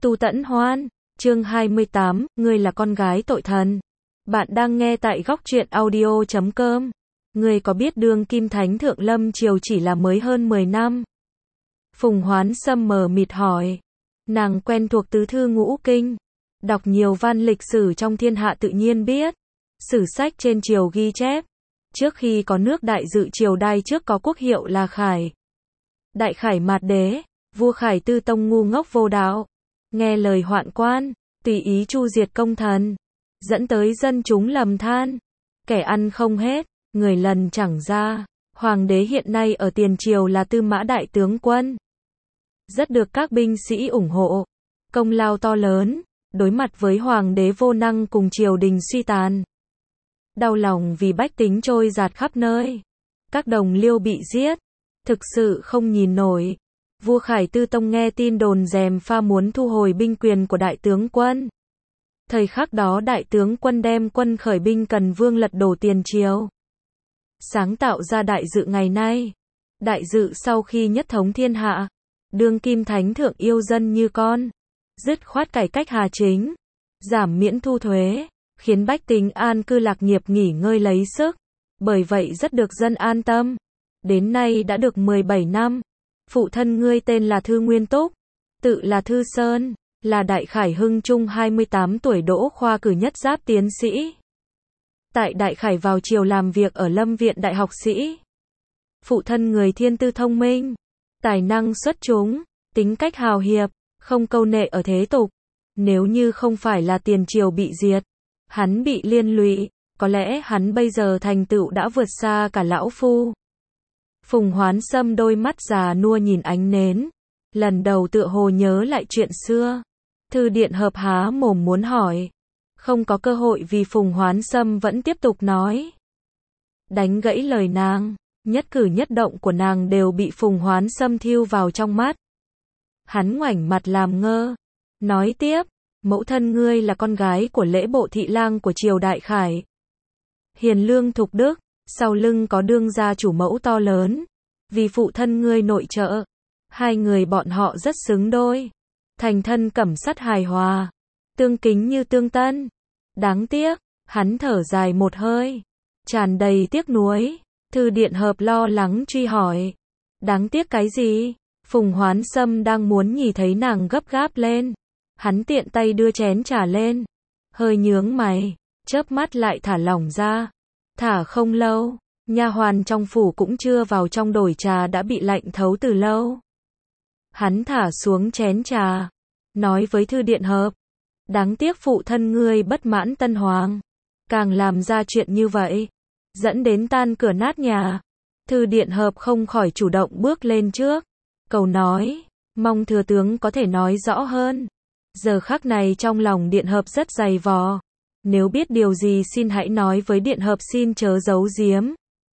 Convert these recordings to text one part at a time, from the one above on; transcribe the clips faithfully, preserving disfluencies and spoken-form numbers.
Tu Tẫn Hoan, chương hai mươi tám, ngươi là con gái tội thần. Bạn đang nghe tại góc truyện audio chấm com. Ngươi có biết đương kim thánh thượng lâm triều chỉ là mới hơn mười năm? Phùng Hoán Sâm mờ mịt hỏi. Nàng quen thuộc tứ thư ngũ kinh, đọc nhiều văn lịch sử trong thiên hạ tự nhiên biết. Sử sách trên triều ghi chép, trước khi có nước Đại Dự triều đai trước có quốc hiệu là Khải. Đại Khải Mạt Đế, vua Khải Tư Tông ngu ngốc vô đạo, nghe lời hoạn quan, tùy ý chu diệt công thần, dẫn tới dân chúng lầm than, kẻ ăn không hết, người lần chẳng ra. Hoàng đế hiện nay ở tiền triều là Tư Mã đại tướng quân, rất được các binh sĩ ủng hộ, công lao to lớn, đối mặt với hoàng đế vô năng cùng triều đình suy tàn. Đau lòng vì bách tính trôi dạt khắp nơi, các đồng liêu bị giết, thực sự không nhìn nổi. Vua Khải Tư Tông nghe tin đồn gièm pha muốn thu hồi binh quyền của đại tướng quân. Thời khắc đó đại tướng quân đem quân khởi binh Cần Vương lật đổ tiền triều, sáng tạo ra Đại Dự ngày nay. Đại Dự sau khi nhất thống thiên hạ, đương kim thánh thượng yêu dân như con, dứt khoát cải cách hà chính, giảm miễn thu thuế, khiến bách tính an cư lạc nghiệp nghỉ ngơi lấy sức, bởi vậy rất được dân an tâm. Đến nay đã được mười bảy năm. Phụ thân ngươi tên là Thư Nguyên Túc, tự là Thư Sơn, là Đại Khải Hưng Trung hai mươi tám tuổi đỗ khoa cử nhất giáp tiến sĩ. Tại Đại Khải vào triều làm việc ở Lâm Viện Đại học sĩ. Phụ thân người thiên tư thông minh, tài năng xuất chúng, tính cách hào hiệp, không câu nệ ở thế tục. Nếu như không phải là tiền triều bị diệt, hắn bị liên lụy, có lẽ hắn bây giờ thành tựu đã vượt xa cả lão phu. Phùng Hoán Sâm đôi mắt già nua nhìn ánh nến, lần đầu tựa hồ nhớ lại chuyện xưa. Thư Điện Hợp há mồm muốn hỏi, không có cơ hội vì Phùng Hoán Sâm vẫn tiếp tục nói. Đánh gãy lời nàng, nhất cử nhất động của nàng đều bị Phùng Hoán Sâm thiêu vào trong mắt. Hắn ngoảnh mặt làm ngơ, nói tiếp, mẫu thân ngươi là con gái của lễ bộ thị lang của triều Đại Khải. Hiền lương thục đức, sau lưng có đương gia chủ mẫu to lớn, vì phụ thân ngươi nội trợ, hai người bọn họ rất xứng đôi, thành thân cẩm sắt hài hòa, tương kính như tương tân. Đáng tiếc, hắn thở dài một hơi, tràn đầy tiếc nuối. Thư Điện Hợp lo lắng truy hỏi, đáng tiếc cái gì? Phùng Hoán Sâm đang muốn nhìn thấy nàng gấp gáp lên, hắn tiện tay đưa chén trà lên, hơi nhướng mày, chớp mắt lại thả lỏng ra. Thả không lâu, nha hoàn trong phủ cũng chưa vào trong đổi trà đã bị lạnh thấu từ lâu. Hắn thả xuống chén trà, nói với Thư Điện Hợp, đáng tiếc phụ thân ngươi bất mãn tân hoàng, càng làm ra chuyện như vậy, dẫn đến tan cửa nát nhà. Thư Điện Hợp không khỏi chủ động bước lên trước, cầu nói, mong thừa tướng có thể nói rõ hơn. Giờ khắc này trong lòng Điện Hợp rất dày vò. Nếu biết điều gì xin hãy nói với Điện Hợp, xin chớ giấu giếm.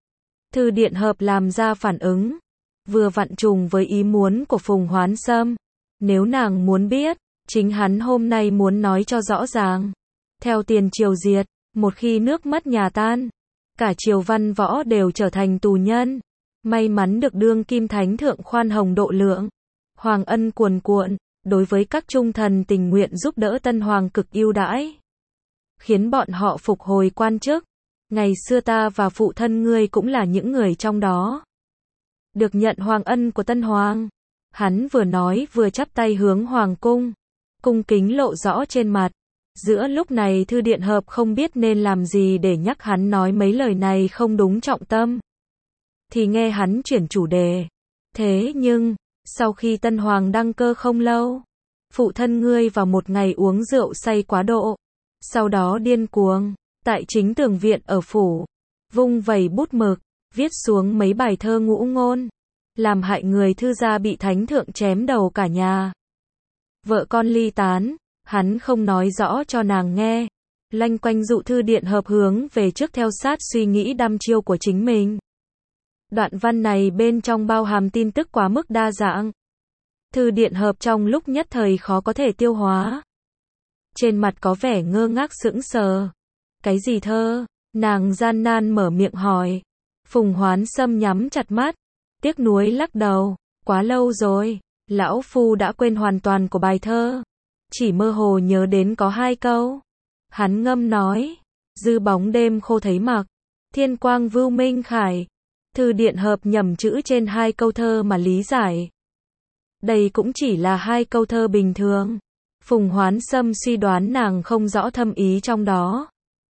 Thư Điện Hợp làm ra phản ứng, vừa vặn trùng với ý muốn của Phùng Hoán Sâm. Nếu nàng muốn biết, chính hắn hôm nay muốn nói cho rõ ràng. Theo tiền triều diệt, một khi nước mất nhà tan, cả triều văn võ đều trở thành tù nhân. May mắn được đương kim thánh thượng khoan hồng độ lượng, hoàng ân cuồn cuộn, đối với các trung thần tình nguyện giúp đỡ tân hoàng cực ưu đãi, khiến bọn họ phục hồi quan chức. Ngày xưa ta và phụ thân ngươi cũng là những người trong đó, được nhận hoàng ân của tân hoàng. Hắn vừa nói vừa chắp tay hướng hoàng cung, cung kính lộ rõ trên mặt. Giữa lúc này Thư Điện Hợp không biết nên làm gì để nhắc hắn nói mấy lời này không đúng trọng tâm, thì nghe hắn chuyển chủ đề. Thế nhưng, sau khi tân hoàng đăng cơ không lâu, phụ thân ngươi vào một ngày uống rượu say quá độ, sau đó điên cuồng, tại chính tường viện ở phủ, vung vẩy bút mực, viết xuống mấy bài thơ ngũ ngôn, làm hại người Thư gia bị thánh thượng chém đầu cả nhà. Vợ con ly tán, hắn không nói rõ cho nàng nghe, lanh quanh dụ Thư Điện Hợp hướng về trước theo sát suy nghĩ đăm chiêu của chính mình. Đoạn văn này bên trong bao hàm tin tức quá mức đa dạng. Thư Điện Hợp trong lúc nhất thời khó có thể tiêu hóa. Trên mặt có vẻ ngơ ngác sững sờ. Cái gì thơ? Nàng gian nan mở miệng hỏi. Phùng Hoán Sâm nhắm chặt mắt, tiếc nuối lắc đầu, quá lâu rồi, lão phu đã quên hoàn toàn của bài thơ. chỉ mơ hồ nhớ đến có hai câu. Hắn ngâm nói, dư bóng đêm khô thấy mặc, thiên quang vưu minh khải. Thư Điện Hợp nhầm chữ trên hai câu thơ mà lý giải. Đây cũng chỉ là hai câu thơ bình thường. Phùng Hoán Sâm suy đoán nàng không rõ thâm ý trong đó.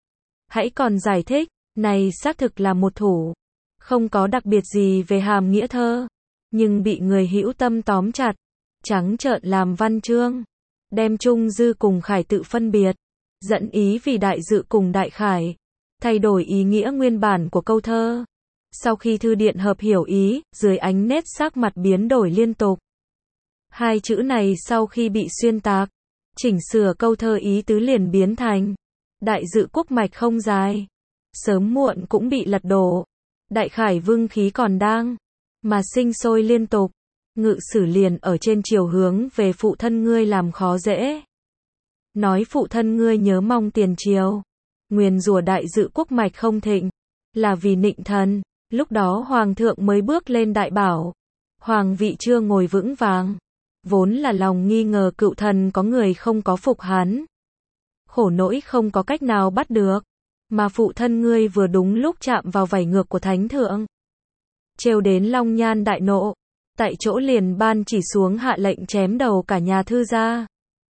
Hãy còn giải thích, này xác thực là một thủ. Không có đặc biệt gì về hàm nghĩa thơ. Nhưng bị người hữu tâm tóm chặt. Trắng trợn làm văn chương. Đem Trung Dư cùng Khải tự phân biệt. Dẫn ý vì đại dự cùng đại khải. Thay đổi ý nghĩa nguyên bản của câu thơ. Sau khi Thư Điện Hợp hiểu ý, dưới ánh nét sắc mặt biến đổi liên tục. Hai chữ này sau khi bị xuyên tạc, chỉnh sửa câu thơ ý tứ liền biến thành đại dự quốc mạch không dài, sớm muộn cũng bị lật đổ. Đại khải vương khí còn đang mà sinh sôi liên tục, ngự sử liền ở trên chiều hướng về phụ thân ngươi làm khó dễ. Nói phụ thân ngươi nhớ mong tiền triều, nguyền rủa đại dự quốc mạch không thịnh, là vì nịnh thần. Lúc đó hoàng thượng mới bước lên đại bảo, hoàng vị chưa ngồi vững vàng, vốn là lòng nghi ngờ cựu thần có người không có phục hắn. Khổ nỗi không có cách nào bắt được, mà phụ thân ngươi vừa đúng lúc chạm vào vảy ngược của thánh thượng. Trêu đến Long Nhan đại nộ, tại chỗ liền ban chỉ xuống hạ lệnh chém đầu cả nhà Thư gia.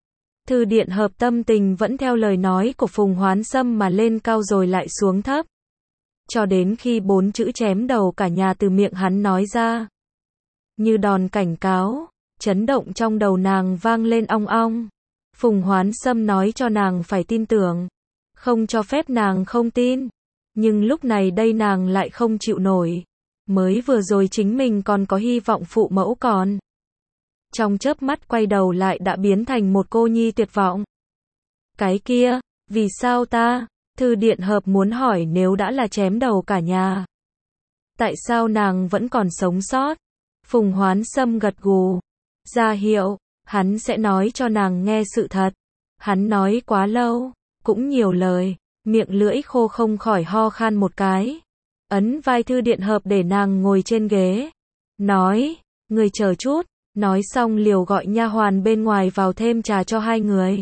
Thư Điện Hợp tâm tình vẫn theo lời nói của Phùng Hoán Sâm mà lên cao rồi lại xuống thấp. Cho đến khi bốn chữ chém đầu cả nhà từ miệng hắn nói ra. Như đòn cảnh cáo, chấn động trong đầu nàng vang lên ong ong. Phùng Hoán Sâm nói cho nàng phải tin tưởng, không cho phép nàng không tin. Nhưng lúc này đây nàng lại không chịu nổi. Mới vừa rồi chính mình còn có hy vọng phụ mẫu còn. Trong chớp mắt quay đầu lại đã biến thành một cô nhi tuyệt vọng. Cái kia, vì sao ta? Thư Điện Hợp muốn hỏi nếu đã là chém đầu cả nhà, tại sao nàng vẫn còn sống sót? Phùng Hoán Sâm gật gù, ra hiệu, hắn sẽ nói cho nàng nghe sự thật. Hắn nói quá lâu, cũng nhiều lời, miệng lưỡi khô không khỏi ho khan một cái. Ấn vai Thư Điện Hợp để nàng ngồi trên ghế. Nói, người chờ chút, nói xong liều gọi nha hoàn bên ngoài vào thêm trà cho hai người.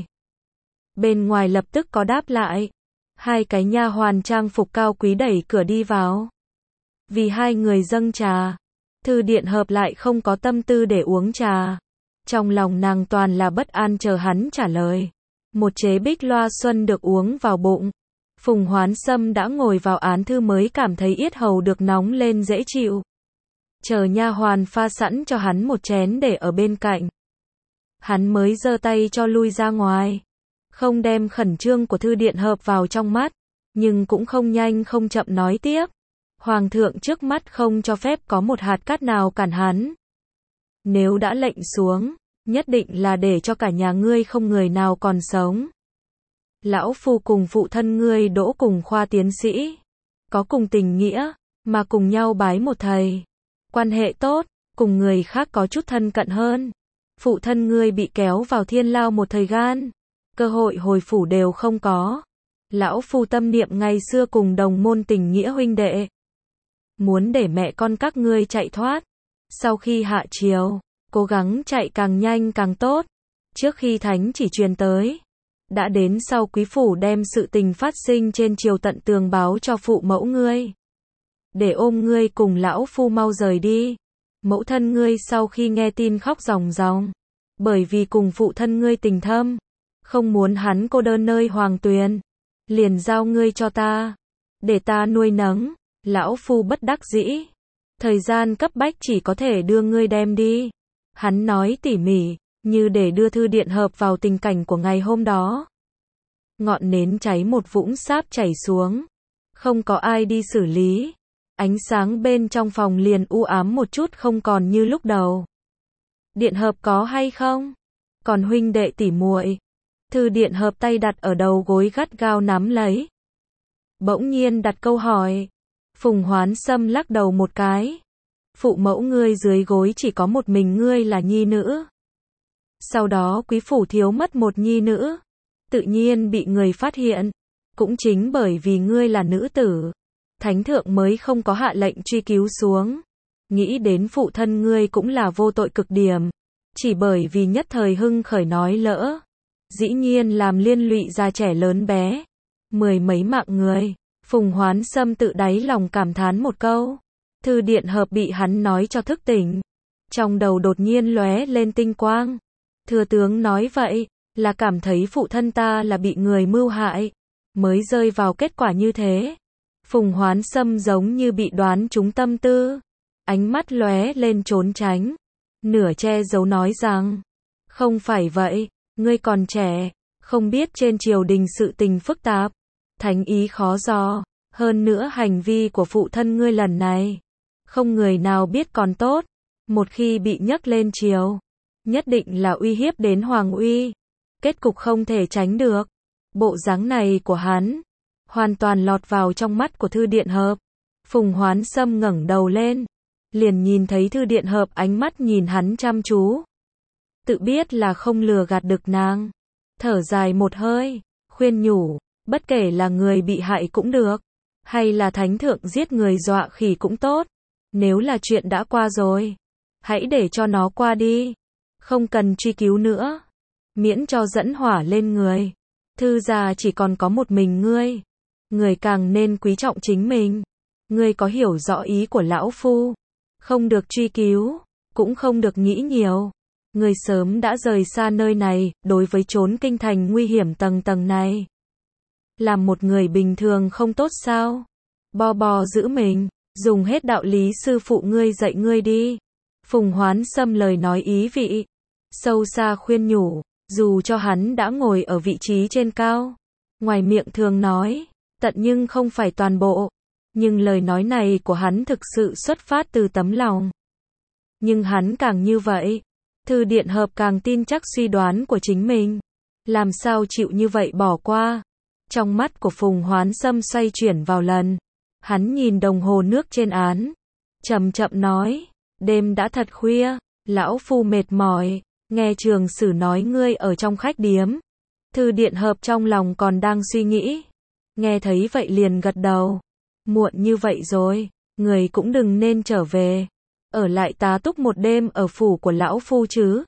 Bên ngoài lập tức có đáp lại. Hai cái nha hoàn trang phục cao quý đẩy cửa đi vào. Vì hai người dâng trà, Thư Điện Hợp lại không có tâm tư để uống trà. Trong lòng nàng toàn là bất an chờ hắn trả lời. Một chế bích loa xuân được uống vào bụng. Phùng Hoán Sâm đã ngồi vào án thư mới cảm thấy yết hầu được nóng lên dễ chịu. Chờ nha hoàn pha sẵn cho hắn một chén để ở bên cạnh. Hắn mới giơ tay cho lui ra ngoài. Không đem khẩn trương của Thư Điện Hợp vào trong mắt, nhưng cũng không nhanh không chậm nói tiếp. Hoàng thượng trước mắt không cho phép có một hạt cát nào cản hắn. Nếu đã lệnh xuống, nhất định là để cho cả nhà ngươi không người nào còn sống. Lão phu cùng phụ thân ngươi đỗ cùng khoa tiến sĩ, có cùng tình nghĩa, mà cùng nhau bái một thầy. Quan hệ tốt, cùng người khác có chút thân cận hơn. Phụ thân ngươi bị kéo vào thiên lao một thời gian, cơ hội hồi phủ đều không có. Lão phu tâm niệm ngày xưa cùng đồng môn tình nghĩa huynh đệ, muốn để mẹ con các ngươi chạy thoát. Sau khi hạ triều, cố gắng chạy càng nhanh càng tốt. Trước khi thánh chỉ truyền tới, đã đến sau quý phủ đem sự tình phát sinh trên triều tận tường báo cho phụ mẫu ngươi, để ôm ngươi cùng lão phu mau rời đi. Mẫu thân ngươi sau khi nghe tin khóc ròng ròng, bởi vì cùng phụ thân ngươi tình thâm, không muốn hắn cô đơn nơi hoàng tuyền, liền giao ngươi cho ta, để ta nuôi nấng. Lão phu bất đắc dĩ, thời gian cấp bách chỉ có thể đưa ngươi đem đi. Hắn nói tỉ mỉ, như để đưa Thư Điện Hợp vào tình cảnh của ngày hôm đó. Ngọn nến cháy một vũng sáp chảy xuống, không có ai đi xử lý. Ánh sáng bên trong phòng liền u ám một chút không còn như lúc đầu. Điện Hợp có hay không? Còn huynh đệ tỉ muội? Thư Điện Hợp tay đặt ở đầu gối gắt gao nắm lấy. Bỗng nhiên đặt câu hỏi. Phùng Hoán Sâm lắc đầu một cái. Phụ mẫu ngươi dưới gối chỉ có một mình ngươi là nhi nữ. Sau đó quý phủ thiếu mất một nhi nữ, tự nhiên bị người phát hiện. Cũng chính bởi vì ngươi là nữ tử, thánh thượng mới không có hạ lệnh truy cứu xuống. Nghĩ đến phụ thân ngươi cũng là vô tội cực điểm, chỉ bởi vì nhất thời hưng khởi nói lỡ. dĩ nhiên làm liên lụy già trẻ lớn bé, mười mấy mạng người. Phùng Hoán Sâm tự đáy lòng cảm thán một câu. Thư Điện Hợp bị hắn nói cho thức tỉnh. Trong đầu đột nhiên lóe lên tinh quang. Thừa tướng nói vậy, là cảm thấy phụ thân ta là bị người mưu hại, mới rơi vào kết quả như thế. Phùng Hoán Sâm giống như bị đoán trúng tâm tư. Ánh mắt lóe lên trốn tránh. Nửa che giấu nói rằng, không phải vậy, ngươi còn trẻ, không biết trên triều đình sự tình phức tạp, thánh ý khó dò, hơn nữa hành vi của phụ thân ngươi lần này, không người nào biết còn tốt, một khi bị nhấc lên triều, nhất định là uy hiếp đến hoàng uy, kết cục không thể tránh được. Bộ dáng này của hắn, hoàn toàn lọt vào trong mắt của Thư Điện Hợp. Phùng Hoán Sâm ngẩng đầu lên, liền nhìn thấy Thư Điện Hợp ánh mắt nhìn hắn chăm chú. Tự biết là không lừa gạt được nàng, thở dài một hơi, khuyên nhủ, bất kể là người bị hại cũng được, hay là thánh thượng giết người dọa khỉ cũng tốt, nếu là chuyện đã qua rồi, hãy để cho nó qua đi, không cần truy cứu nữa, miễn cho dẫn hỏa lên người. Thư gia chỉ còn có một mình ngươi, người càng nên quý trọng chính mình. Ngươi có hiểu rõ ý của lão phu, không được truy cứu, cũng không được nghĩ nhiều. Ngươi sớm đã rời xa nơi này, đối với chốn kinh thành nguy hiểm tầng tầng này. Làm một người bình thường không tốt sao? Bo bo giữ mình, dùng hết đạo lý sư phụ ngươi dạy ngươi đi. Phùng Hoán Sâm lời nói ý vị, sâu xa khuyên nhủ, dù cho hắn đã ngồi ở vị trí trên cao, ngoài miệng thường nói, tận nhưng không phải toàn bộ, nhưng lời nói này của hắn thực sự xuất phát từ tấm lòng. Nhưng hắn càng như vậy, Thư Điện Hợp càng tin chắc suy đoán của chính mình, làm sao chịu như vậy bỏ qua. Trong mắt của Phùng Hoán Sâm xoay chuyển vào lần, hắn nhìn đồng hồ nước trên án, chậm chậm nói, đêm đã thật khuya, lão phu mệt mỏi, nghe trường sử nói ngươi ở trong khách điếm. Thư Điện Hợp trong lòng còn đang suy nghĩ, nghe thấy vậy liền gật đầu, muộn như vậy rồi, người cũng đừng nên trở về, ở lại tá túc một đêm ở phủ của lão phu chứ.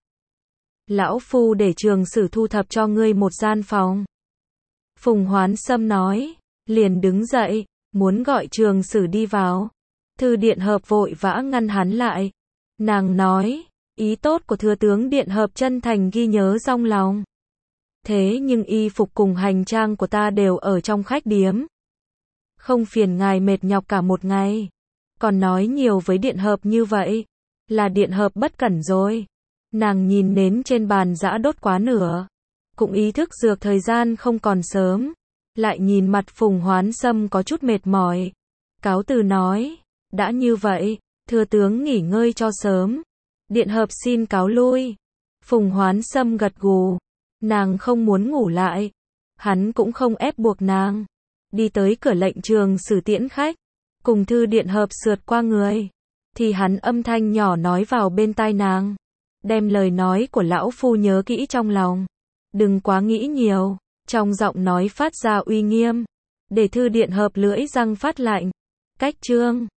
Lão phu để trường sử thu thập cho ngươi một gian phòng. Phùng Hoán Sâm nói, liền đứng dậy, muốn gọi trường sử đi vào. Thư Điện Hợp vội vã ngăn hắn lại. Nàng nói, ý tốt của thừa tướng Điện Hợp chân thành ghi nhớ trong lòng. Thế nhưng y phục cùng hành trang của ta đều ở trong khách điếm. Không phiền ngài mệt nhọc cả một ngày. Còn nói nhiều với Điện Hợp như vậy, là Điện Hợp bất cẩn rồi. Nàng nhìn nến trên bàn giã đốt quá nửa, cũng ý thức dược thời gian không còn sớm, lại nhìn mặt Phùng Hoán Sâm có chút mệt mỏi, cáo từ nói, đã như vậy, thừa tướng nghỉ ngơi cho sớm, Điện Hợp xin cáo lui. Phùng Hoán Sâm gật gù, nàng không muốn ngủ lại, hắn cũng không ép buộc nàng, đi tới cửa lệnh trường sử tiễn khách, cùng Thư Điện Hợp sượt qua người, thì hắn âm thanh nhỏ nói vào bên tai nàng, đem lời nói của lão phu nhớ kỹ trong lòng, đừng quá nghĩ nhiều, trong giọng nói phát ra uy nghiêm, để Thư Điện Hợp lưỡi răng phát lạnh. Cách chương